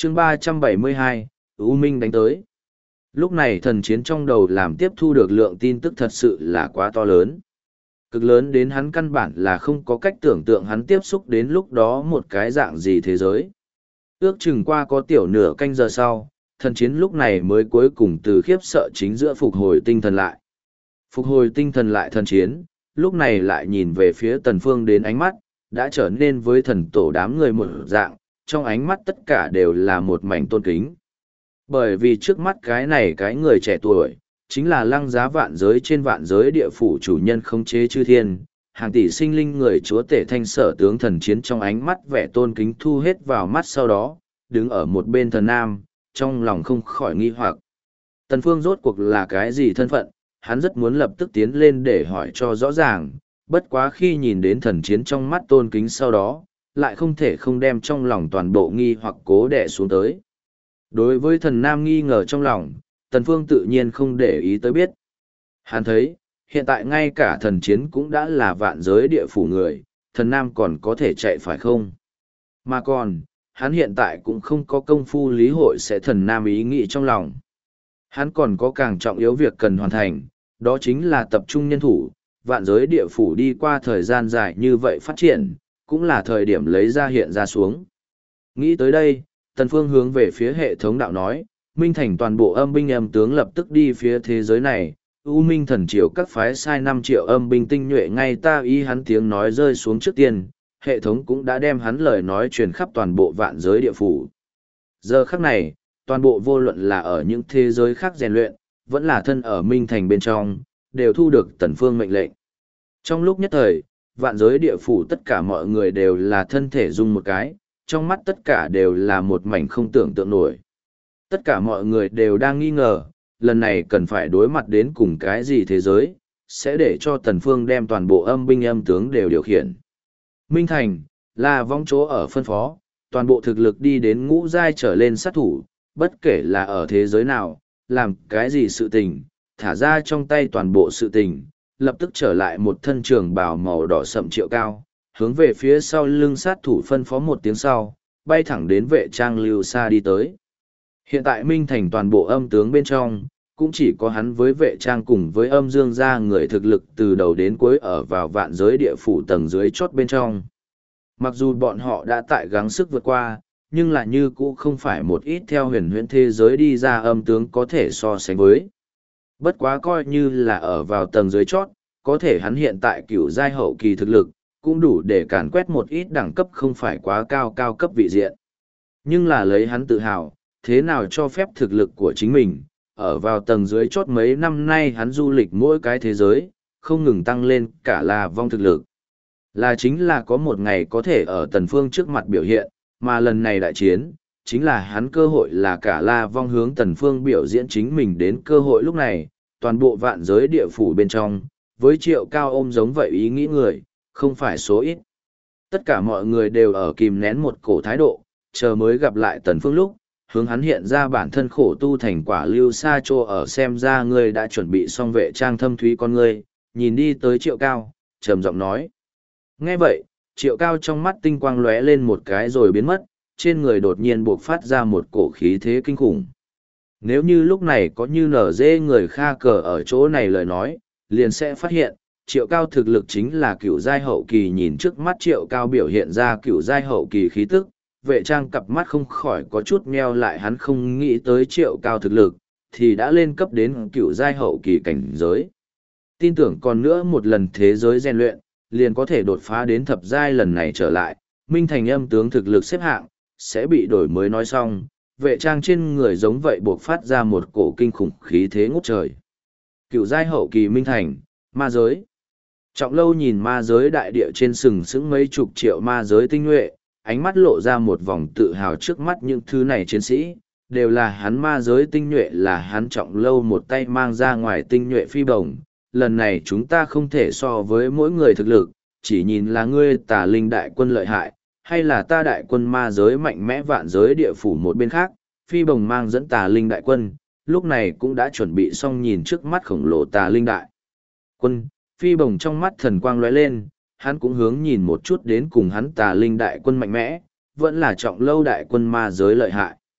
chương 372, U Minh đánh tới. Lúc này thần chiến trong đầu làm tiếp thu được lượng tin tức thật sự là quá to lớn. Cực lớn đến hắn căn bản là không có cách tưởng tượng hắn tiếp xúc đến lúc đó một cái dạng gì thế giới. Ước chừng qua có tiểu nửa canh giờ sau, thần chiến lúc này mới cuối cùng từ khiếp sợ chính giữa phục hồi tinh thần lại. Phục hồi tinh thần lại thần chiến, lúc này lại nhìn về phía Tần Phương đến ánh mắt, đã trở nên với thần tổ đám người một dạng, trong ánh mắt tất cả đều là một mảnh tôn kính. Bởi vì trước mắt cái người trẻ tuổi, chính là lăng giá vạn giới trên vạn giới địa phủ chủ nhân khống chế chư thiên, hàng tỷ sinh linh người chúa tể thanh sở tướng thần chiến trong ánh mắt vẻ tôn kính thu hết vào mắt sau đó, đứng ở một bên thần nam, trong lòng không khỏi nghi hoặc. Tần Phương rốt cuộc là cái gì thân phận, hắn rất muốn lập tức tiến lên để hỏi cho rõ ràng, bất quá khi nhìn đến thần chiến trong mắt tôn kính sau đó, lại không thể không đem trong lòng toàn bộ nghi hoặc cố đè xuống tới. Đối với thần nam nghi ngờ trong lòng, Tần Phương tự nhiên không để ý tới biết. Hắn thấy, hiện tại ngay cả thần chiến cũng đã là vạn giới địa phủ người, thần nam còn có thể chạy phải không? Mà còn, hắn hiện tại cũng không có công phu lý hội sẽ thần nam ý nghĩ trong lòng. Hắn còn có càng trọng yếu việc cần hoàn thành, đó chính là tập trung nhân thủ, vạn giới địa phủ đi qua thời gian dài như vậy phát triển, cũng là thời điểm lấy ra hiện ra xuống. Nghĩ tới đây, Tần Phương hướng về phía hệ thống đạo nói, Minh Thành toàn bộ âm binh âm tướng lập tức đi phía thế giới này, U Minh thần triều các phái sai 5 triệu âm binh tinh nhuệ ngay ta ý hắn tiếng nói rơi xuống trước tiên, hệ thống cũng đã đem hắn lời nói truyền khắp toàn bộ vạn giới địa phủ. Giờ khắc này, toàn bộ vô luận là ở những thế giới khác rèn luyện, vẫn là thân ở Minh Thành bên trong, đều thu được Tần Phương mệnh lệnh. Trong lúc nhất thời, vạn giới địa phủ tất cả mọi người đều là thân thể rung một cái, trong mắt tất cả đều là một mảnh không tưởng tượng nổi. Tất cả mọi người đều đang nghi ngờ, lần này cần phải đối mặt đến cùng cái gì thế giới, sẽ để cho Tần Phương đem toàn bộ âm binh âm tướng đều điều khiển. Minh Thành, là vong chỗ ở phân phó, toàn bộ thực lực đi đến ngũ giai trở lên sát thủ, bất kể là ở thế giới nào, làm cái gì sự tình, thả ra trong tay toàn bộ sự tình, lập tức trở lại một thân trường bào màu đỏ sậm Triệu Cao, hướng về phía sau lưng sát thủ phân phó một tiếng sau, bay thẳng đến vệ trang lưu xa đi tới. Hiện tại Minh Thành toàn bộ âm tướng bên trong, cũng chỉ có hắn với vệ trang cùng với âm dương gia người thực lực từ đầu đến cuối ở vào vạn giới địa phủ tầng dưới chốt bên trong. Mặc dù bọn họ đã tại gắng sức vượt qua, nhưng là như cũ không phải một ít theo huyền huyễn thế giới đi ra âm tướng có thể so sánh với. Bất quá coi như là ở vào tầng dưới chót, có thể hắn hiện tại cửu giai hậu kỳ thực lực, cũng đủ để càn quét một ít đẳng cấp không phải quá cao cấp vị diện. Nhưng là lấy hắn tự hào, thế nào cho phép thực lực của chính mình, ở vào tầng dưới chót mấy năm nay hắn du lịch mỗi cái thế giới, không ngừng tăng lên cả là vong thực lực. Là chính là có một ngày có thể ở Tần Phương trước mặt biểu hiện, mà lần này đại chiến, chính là hắn cơ hội là cả la vong hướng Tần Phương biểu diễn chính mình đến cơ hội lúc này, toàn bộ vạn giới địa phủ bên trong, với Triệu Cao ôm giống vậy ý nghĩ người, không phải số ít. Tất cả mọi người đều ở kìm nén một cổ thái độ, chờ mới gặp lại Tần Phương lúc, hướng hắn hiện ra bản thân khổ tu thành quả lưu sa trô ở xem ra ngươi đã chuẩn bị xong vệ trang thâm thúy con ngươi, nhìn đi tới Triệu Cao, trầm giọng nói. Nghe vậy, Triệu Cao trong mắt tinh quang lóe lên một cái rồi biến mất, trên người đột nhiên buộc phát ra một cổ khí thế kinh khủng. Nếu như lúc này có như nở dê người kha cờ ở chỗ này lời nói, liền sẽ phát hiện, Triệu Cao thực lực chính là cựu giai hậu kỳ nhìn trước mắt Triệu Cao biểu hiện ra cựu giai hậu kỳ khí tức, vệ trang cặp mắt không khỏi có chút meo lại hắn không nghĩ tới Triệu Cao thực lực, thì đã lên cấp đến cựu giai hậu kỳ cảnh giới. Tin tưởng còn nữa một lần thế giới rèn luyện, liền có thể đột phá đến thập giai lần này trở lại, Minh Thành âm tướng thực lực xếp hạng, sẽ bị đổi mới nói xong, vệ trang trên người giống vậy buộc phát ra một cổ kinh khủng khí thế ngút trời. Cựu giai hậu kỳ Minh Thành, ma giới. Trọng Lâu nhìn ma giới đại địa trên sừng sững mấy chục triệu ma giới tinh nhuệ, ánh mắt lộ ra một vòng tự hào trước mắt những thứ này chiến sĩ, đều là hắn ma giới tinh nhuệ là hắn Trọng Lâu một tay mang ra ngoài tinh nhuệ phi bổng. Lần này chúng ta không thể so với mỗi người thực lực, chỉ nhìn là ngươi tà linh đại quân lợi hại, hay là ta đại quân ma giới mạnh mẽ vạn giới địa phủ một bên khác, phi bồng mang dẫn tà linh đại quân, lúc này cũng đã chuẩn bị xong nhìn trước mắt khổng lồ tà linh đại quân, phi bồng trong mắt thần quang lóe lên, hắn cũng hướng nhìn một chút đến cùng hắn tà linh đại quân mạnh mẽ, vẫn là Trọng Lâu đại quân ma giới lợi hại.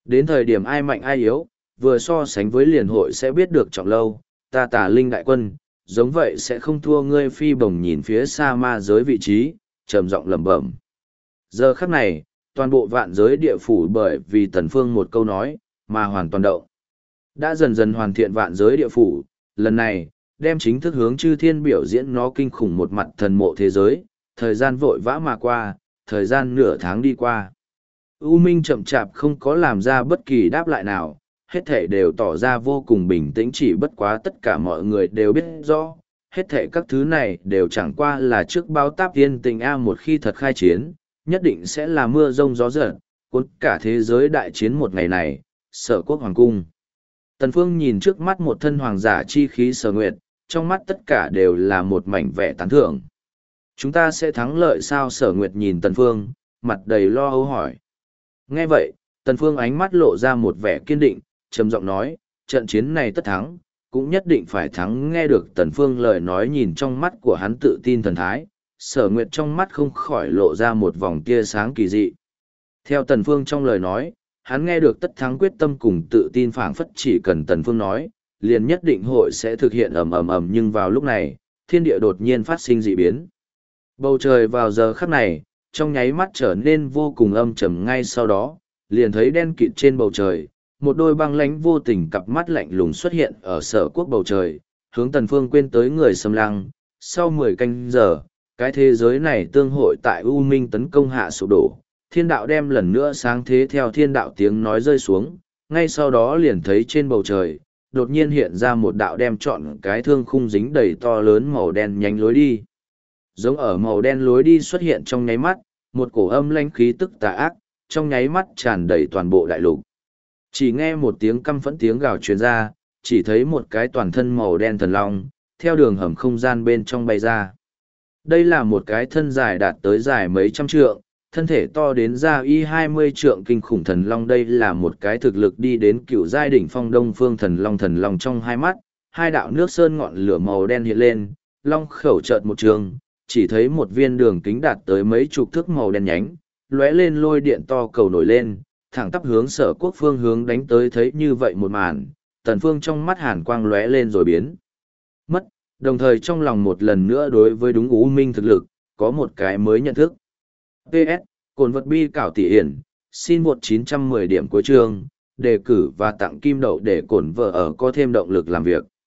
Đến thời điểm ai mạnh ai yếu, vừa so sánh với liền hội sẽ biết được trọng lâu, ta Tà Linh đại quân, giống vậy sẽ không thua ngươi. Phi Bồng nhìn phía xa ma giới vị trí, trầm giọng lẩm bẩm. Giờ khắc này, toàn bộ vạn giới địa phủ bởi vì Tần Phương một câu nói, mà hoàn toàn động. Đã dần dần hoàn thiện vạn giới địa phủ, lần này, đem chính thức hướng chư thiên biểu diễn nó kinh khủng một mặt thần mộ thế giới, thời gian vội vã mà qua, thời gian nửa tháng đi qua. U Minh chậm chạp không có làm ra bất kỳ đáp lại nào, hết thể đều tỏ ra vô cùng bình tĩnh, chỉ bất quá tất cả mọi người đều biết rõ, hết thể các thứ này đều chẳng qua là trước báo táp tiên tình A, một khi thật khai chiến, nhất định sẽ là mưa rông gió giật, cuốn cả thế giới đại chiến một ngày này, Sở Quốc Hoàng Cung. Tần Phương nhìn trước mắt một thân hoàng giả chi khí Sở Nguyệt, trong mắt tất cả đều là một mảnh vẻ tán thưởng. Chúng ta sẽ thắng lợi sao? Sở Nguyệt nhìn Tần Phương, mặt đầy lo âu hỏi. Nghe vậy, Tần Phương ánh mắt lộ ra một vẻ kiên định, trầm giọng nói, trận chiến này tất thắng, cũng nhất định phải thắng. Nghe được Tần Phương lời nói, nhìn trong mắt của hắn tự tin thần thái, Sở Nguyệt trong mắt không khỏi lộ ra một vòng tia sáng kỳ dị. Theo Tần Phương trong lời nói, hắn nghe được tất thắng quyết tâm cùng tự tin phảng phất chỉ cần Tần Phương nói, liền nhất định hội sẽ thực hiện ầm. Nhưng vào lúc này, thiên địa đột nhiên phát sinh dị biến. Bầu trời vào giờ khắc này, trong nháy mắt trở nên vô cùng âm trầm, ngay sau đó, liền thấy đen kịt trên bầu trời, một đôi băng lãnh vô tình cặp mắt lạnh lùng xuất hiện ở Sở Quốc bầu trời, hướng Tần Phương quên tới người xâm lăng. Sau 10 canh giờ, cái thế giới này tương hội tại U Minh tấn công hạ sụp đổ, thiên đạo đem lần nữa sáng thế. Theo thiên đạo tiếng nói rơi xuống, ngay sau đó liền thấy trên bầu trời, đột nhiên hiện ra một đạo đem trọn cái thương khung dính đầy to lớn màu đen nhánh lối đi. Giống ở màu đen lối đi xuất hiện trong nháy mắt, một cổ âm lãnh khí tức tà ác, trong nháy mắt tràn đầy toàn bộ đại lục. Chỉ nghe một tiếng căm phẫn tiếng gào truyền ra, chỉ thấy một cái toàn thân màu đen thần long, theo đường hầm không gian bên trong bay ra. Đây là một cái thân dài đạt tới dài mấy trăm trượng, thân thể to đến ra y 20 trượng kinh khủng thần long. Đây là một cái thực lực đi đến cựu giai đỉnh phong Đông Phương thần long. Thần long trong hai mắt, hai đạo nước sơn ngọn lửa màu đen hiện lên, long khẩu chợt một trường, chỉ thấy một viên đường kính đạt tới mấy chục thước màu đen nhánh, lóe lên lôi điện to cầu nổi lên, thẳng tắp hướng Sở Quốc phương hướng đánh tới. Thấy như vậy một màn, Tần Phương trong mắt hàn quang lóe lên rồi biến mất, đồng thời trong lòng một lần nữa đối với đúng U Minh thực lực, có một cái mới nhận thức. PS, cồn vật bi cảo tỷ hiển, xin một 910 điểm cuối chương, đề cử và tặng kim đậu để cổn vợ ở có thêm động lực làm việc.